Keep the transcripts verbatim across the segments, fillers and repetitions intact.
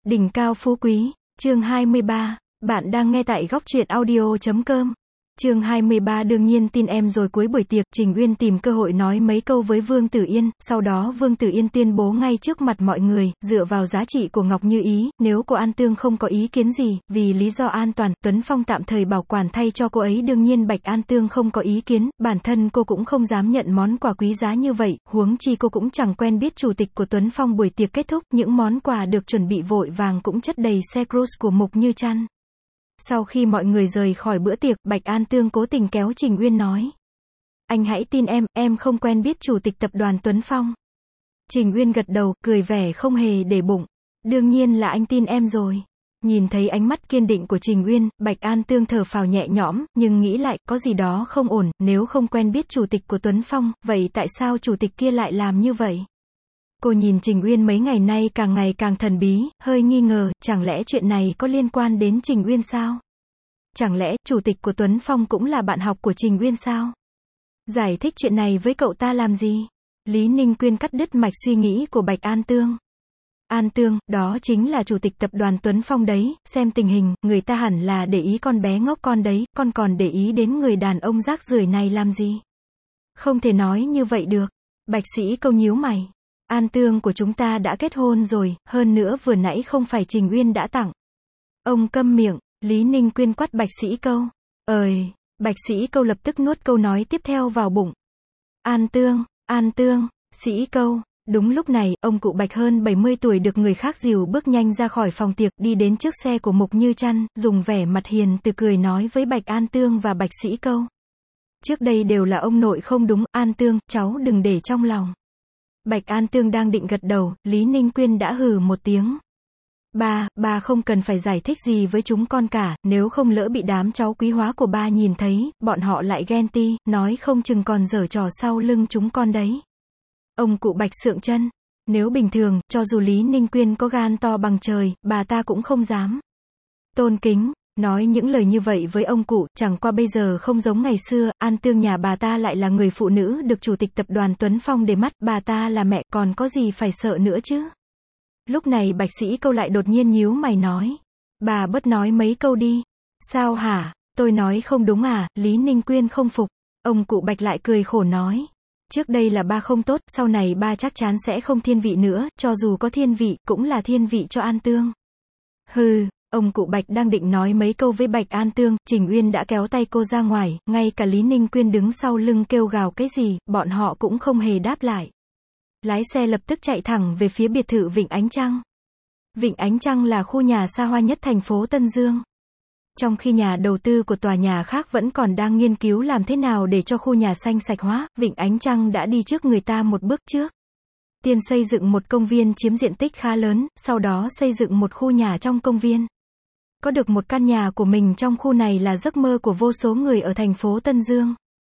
Đỉnh cao phú quý, chương hai mươi ba, bạn đang nghe tại góc truyện audio chấm com. Chương hai mươi ba đương nhiên tin em rồi. Cuối buổi tiệc, Trình Uyên tìm cơ hội nói mấy câu với Vương Tử Yên, sau đó Vương Tử Yên tuyên bố ngay trước mặt mọi người, dựa vào giá trị của Ngọc Như Ý, nếu cô An Tương không có ý kiến gì, vì lý do an toàn, Tuấn Phong tạm thời bảo quản thay cho cô ấy. Đương nhiên Bạch An Tương không có ý kiến, bản thân cô cũng không dám nhận món quà quý giá như vậy, huống chi cô cũng chẳng quen biết chủ tịch của Tuấn Phong. Buổi tiệc kết thúc, những món quà được chuẩn bị vội vàng cũng chất đầy xe cruise của Mục Như Trăn. Sau khi mọi người rời khỏi bữa tiệc, Bạch An Tương cố tình kéo Trình Uyên nói: Anh hãy tin em, em không quen biết chủ tịch tập đoàn Tuấn Phong. Trình Uyên gật đầu, cười vẻ không hề để bụng. Đương nhiên là anh tin em rồi. Nhìn thấy ánh mắt kiên định của Trình Uyên, Bạch An Tương thở phào nhẹ nhõm, nhưng nghĩ lại, có gì đó không ổn, nếu không quen biết chủ tịch của Tuấn Phong, vậy tại sao chủ tịch kia lại làm như vậy? Cô nhìn Trình Uyên mấy ngày nay càng ngày càng thần bí, hơi nghi ngờ, chẳng lẽ chuyện này có liên quan đến Trình Uyên sao? Chẳng lẽ, chủ tịch của Tuấn Phong cũng là bạn học của Trình Uyên sao? Giải thích chuyện này với cậu ta làm gì? Lý Ninh Quyên cắt đứt mạch suy nghĩ của Bạch An Tương. An Tương, đó chính là chủ tịch tập đoàn Tuấn Phong đấy, xem tình hình, người ta hẳn là để ý con bé ngốc con đấy, con còn để ý đến người đàn ông rác rưởi này làm gì? Không thể nói như vậy được. Bạch Sĩ Câu nhíu mày. An Tương của chúng ta đã kết hôn rồi, hơn nữa vừa nãy không phải Trình Uyên đã tặng. Ông câm miệng, Lý Ninh Quyên quát Bạch Sĩ Câu. Ời, Bạch Sĩ Câu lập tức nuốt câu nói tiếp theo vào bụng. An Tương, An Tương, Sĩ Câu. Đúng lúc này, ông cụ Bạch hơn bảy mươi tuổi được người khác dìu bước nhanh ra khỏi phòng tiệc, đi đến trước xe của Mục Như Trăn, dùng vẻ mặt hiền từ cười nói với Bạch An Tương và Bạch Sĩ Câu. Trước đây đều là ông nội không đúng, An Tương, cháu đừng để trong lòng. Bạch An Tương đang định gật đầu, Lý Ninh Quyên đã hừ một tiếng. Ba, ba không cần phải giải thích gì với chúng con cả, nếu không lỡ bị đám cháu quý hóa của ba nhìn thấy, bọn họ lại ghen ti, nói không chừng còn giở trò sau lưng chúng con đấy. Ông cụ Bạch sượng chân. Nếu bình thường, cho dù Lý Ninh Quyên có gan to bằng trời, bà ta cũng không dám. Tôn kính. Nói những lời như vậy với ông cụ, chẳng qua bây giờ không giống ngày xưa, An Tương nhà bà ta lại là người phụ nữ được chủ tịch tập đoàn Tuấn Phong để mắt, bà ta là mẹ, còn có gì phải sợ nữa chứ? Lúc này Bạch Sĩ Câu lại đột nhiên nhíu mày nói. Bà bớt nói mấy câu đi. Sao hả? Tôi nói không đúng à? Lý Ninh Quyên không phục. Ông cụ Bạch lại cười khổ nói. Trước đây là ba không tốt, sau này ba chắc chắn sẽ không thiên vị nữa, cho dù có thiên vị, cũng là thiên vị cho An Tương. Hừ. Ông cụ Bạch đang định nói mấy câu với Bạch An Tương, Trình Uyên đã kéo tay cô ra ngoài, ngay cả Lý Ninh Quyên đứng sau lưng kêu gào cái gì, bọn họ cũng không hề đáp lại. Lái xe lập tức chạy thẳng về phía biệt thự Vịnh Ánh Trăng. Vịnh Ánh Trăng là khu nhà xa hoa nhất thành phố Tân Dương. Trong khi nhà đầu tư của tòa nhà khác vẫn còn đang nghiên cứu làm thế nào để cho khu nhà xanh sạch hóa, Vịnh Ánh Trăng đã đi trước người ta một bước trước. Tiên xây dựng một công viên chiếm diện tích khá lớn, sau đó xây dựng một khu nhà trong công viên. Có được một căn nhà của mình trong khu này là giấc mơ của vô số người ở thành phố Tân Dương.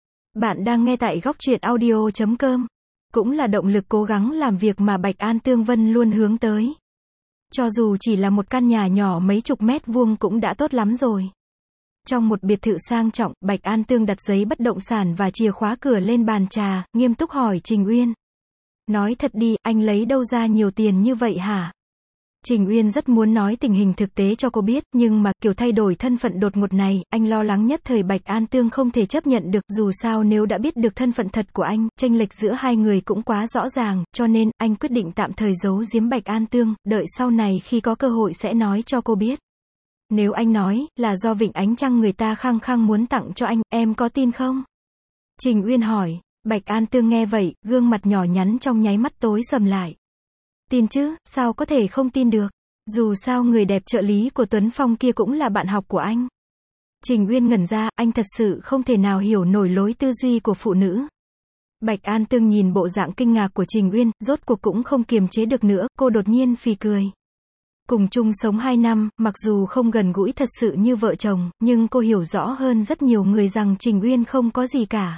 Bạn đang nghe tại góc truyện audio chấm com. Cũng là động lực cố gắng làm việc mà Bạch An Tương Vân luôn hướng tới. Cho dù chỉ là một căn nhà nhỏ mấy chục mét vuông cũng đã tốt lắm rồi. Trong một biệt thự sang trọng, Bạch An Tương đặt giấy bất động sản và chìa khóa cửa lên bàn trà, nghiêm túc hỏi Trình Uyên. Nói thật đi, anh lấy đâu ra nhiều tiền như vậy hả? Trình Uyên rất muốn nói tình hình thực tế cho cô biết, nhưng mà kiểu thay đổi thân phận đột ngột này, anh lo lắng nhất thời Bạch An Tương không thể chấp nhận được, dù sao nếu đã biết được thân phận thật của anh, chênh lệch giữa hai người cũng quá rõ ràng, cho nên, anh quyết định tạm thời giấu giếm Bạch An Tương, đợi sau này khi có cơ hội sẽ nói cho cô biết. Nếu anh nói, là do Vịnh Ánh Trăng người ta khăng khăng muốn tặng cho anh, em có tin không? Trình Uyên hỏi. Bạch An Tương nghe vậy, gương mặt nhỏ nhắn trong nháy mắt tối sầm lại. Tin chứ, sao có thể không tin được? Dù sao người đẹp trợ lý của Tuấn Phong kia cũng là bạn học của anh. Trình Uyên ngẩn ra, anh thật sự không thể nào hiểu nổi lối tư duy của phụ nữ. Bạch An Tương nhìn bộ dạng kinh ngạc của Trình Uyên, rốt cuộc cũng không kiềm chế được nữa, cô đột nhiên phì cười. Cùng chung sống hai năm, mặc dù không gần gũi thật sự như vợ chồng, nhưng cô hiểu rõ hơn rất nhiều người rằng Trình Uyên không có gì cả.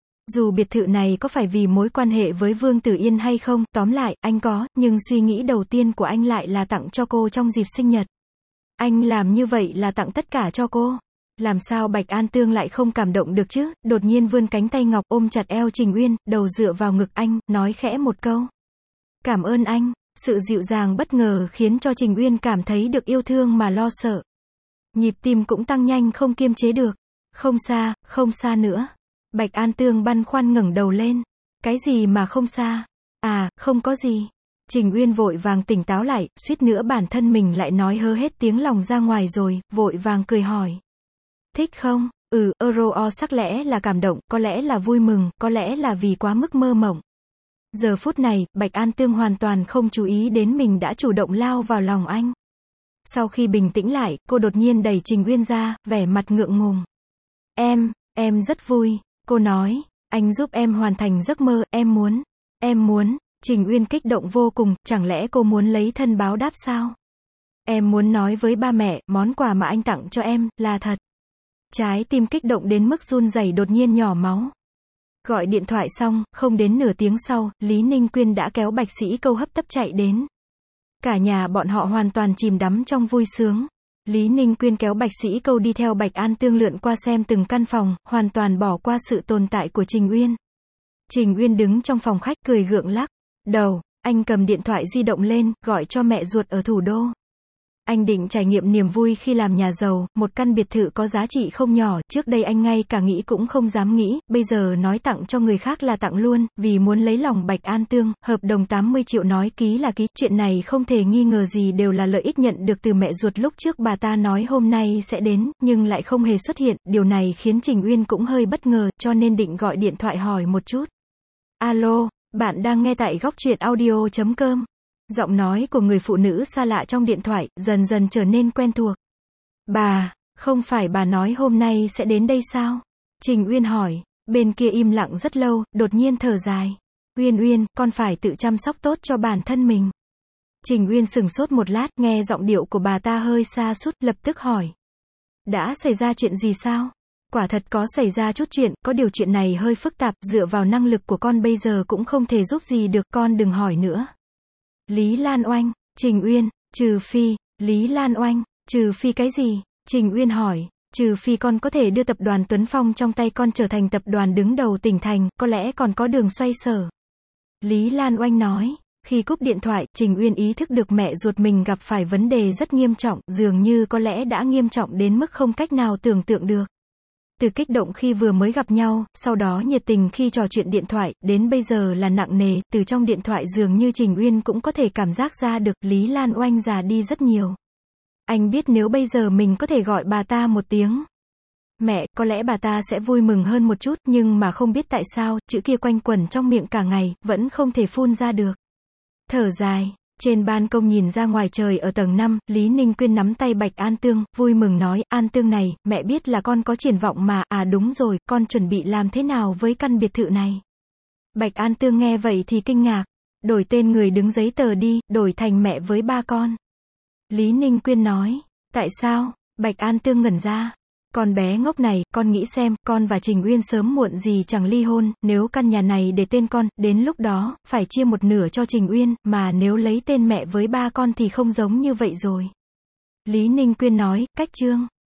Dù biệt thự này có phải vì mối quan hệ với Vương Tử Yên hay không, tóm lại, anh có, nhưng suy nghĩ đầu tiên của anh lại là tặng cho cô trong dịp sinh nhật. Anh làm như vậy là tặng tất cả cho cô. Làm sao Bạch An Tương lại không cảm động được chứ, đột nhiên vươn cánh tay ngọc ôm chặt eo Trình Uyên, đầu dựa vào ngực anh, nói khẽ một câu. Cảm ơn anh. Sự dịu dàng bất ngờ khiến cho Trình Uyên cảm thấy được yêu thương mà lo sợ. Nhịp tim cũng tăng nhanh không kiềm chế được. Không xa, không xa nữa. Bạch An Tương băn khoăn ngẩng đầu lên. Cái gì mà không xa? À, không có gì. Trình Uyên vội vàng tỉnh táo lại, suýt nữa bản thân mình lại nói hớ hết tiếng lòng ra ngoài rồi, vội vàng cười hỏi. Thích không? Ừ, Euro sắc lẽ là cảm động, có lẽ là vui mừng, có lẽ là vì quá mức mơ mộng. Giờ phút này, Bạch An Tương hoàn toàn không chú ý đến mình đã chủ động lao vào lòng anh. Sau khi bình tĩnh lại, cô đột nhiên đẩy Trình Uyên ra, vẻ mặt ngượng ngùng. Em, em rất vui, cô nói, anh giúp em hoàn thành giấc mơ, em muốn, em muốn, Trình Uyên kích động vô cùng, chẳng lẽ cô muốn lấy thân báo đáp sao? Em muốn nói với ba mẹ, món quà mà anh tặng cho em, là thật. Trái tim kích động đến mức run rẩy đột nhiên nhỏ máu. Gọi điện thoại xong, không đến nửa tiếng sau, Lý Ninh Quyên đã kéo Bạch Sĩ Câu hấp tấp chạy đến. Cả nhà bọn họ hoàn toàn chìm đắm trong vui sướng. Lý Ninh Quyên kéo Bạch Sĩ Câu đi theo Bạch An Tương lượn qua xem từng căn phòng, hoàn toàn bỏ qua sự tồn tại của Trình Uyên. Trình Uyên đứng trong phòng khách cười gượng lắc đầu, anh cầm điện thoại di động lên, gọi cho mẹ ruột ở thủ đô. Anh định trải nghiệm niềm vui khi làm nhà giàu, một căn biệt thự có giá trị không nhỏ, trước đây anh ngay cả nghĩ cũng không dám nghĩ, bây giờ nói tặng cho người khác là tặng luôn, vì muốn lấy lòng Bạch An Tương, hợp đồng tám mươi triệu nói ký là ký, chuyện này không thể nghi ngờ gì đều là lợi ích nhận được từ mẹ ruột lúc trước bà ta nói hôm nay sẽ đến, nhưng lại không hề xuất hiện, điều này khiến Trình Uyên cũng hơi bất ngờ, cho nên định gọi điện thoại hỏi một chút. Alo, bạn đang nghe tại góc truyện audio chấm com. Giọng nói của người phụ nữ xa lạ trong điện thoại, dần dần trở nên quen thuộc. Bà, không phải bà nói hôm nay sẽ đến đây sao? Trình Uyên hỏi, bên kia im lặng rất lâu, đột nhiên thở dài. Uyên Uyên, con phải tự chăm sóc tốt cho bản thân mình. Trình Uyên sững sốt một lát, nghe giọng điệu của bà ta hơi sa sút, lập tức hỏi. Đã xảy ra chuyện gì sao? Quả thật có xảy ra chút chuyện, có điều chuyện này hơi phức tạp, dựa vào năng lực của con bây giờ cũng không thể giúp gì được, con đừng hỏi nữa. Lý Lan Oanh, Trình Uyên, trừ phi, Lý Lan Oanh, trừ phi cái gì? Trình Uyên hỏi, trừ phi con có thể đưa tập đoàn Tuấn Phong trong tay con trở thành tập đoàn đứng đầu tỉnh thành, có lẽ còn có đường xoay sở. Lý Lan Oanh nói, khi cúp điện thoại, Trình Uyên ý thức được mẹ ruột mình gặp phải vấn đề rất nghiêm trọng, dường như có lẽ đã nghiêm trọng đến mức không cách nào tưởng tượng được. Từ kích động khi vừa mới gặp nhau, sau đó nhiệt tình khi trò chuyện điện thoại, đến bây giờ là nặng nề, từ trong điện thoại dường như Trình Uyên cũng có thể cảm giác ra được, Lý Lan Oanh già đi rất nhiều. Anh biết nếu bây giờ mình có thể gọi bà ta một tiếng mẹ, có lẽ bà ta sẽ vui mừng hơn một chút, nhưng mà không biết tại sao, chữ kia quanh quẩn trong miệng cả ngày, vẫn không thể phun ra được. Thở dài. Trên ban công nhìn ra ngoài trời ở tầng năm, Lý Ninh Quyên nắm tay Bạch An Tương, vui mừng nói, An Tương này, mẹ biết là con có triển vọng mà, à đúng rồi, con chuẩn bị làm thế nào với căn biệt thự này? Bạch An Tương nghe vậy thì kinh ngạc, đổi tên người đứng giấy tờ đi, đổi thành mẹ với ba con. Lý Ninh Quyên nói, tại sao? Bạch An Tương ngẩn ra. Con bé ngốc này, con nghĩ xem, con và Trình Uyên sớm muộn gì chẳng ly hôn, nếu căn nhà này để tên con, đến lúc đó, phải chia một nửa cho Trình Uyên, mà nếu lấy tên mẹ với ba con thì không giống như vậy rồi. Lý Ninh Quyên nói, cách chương.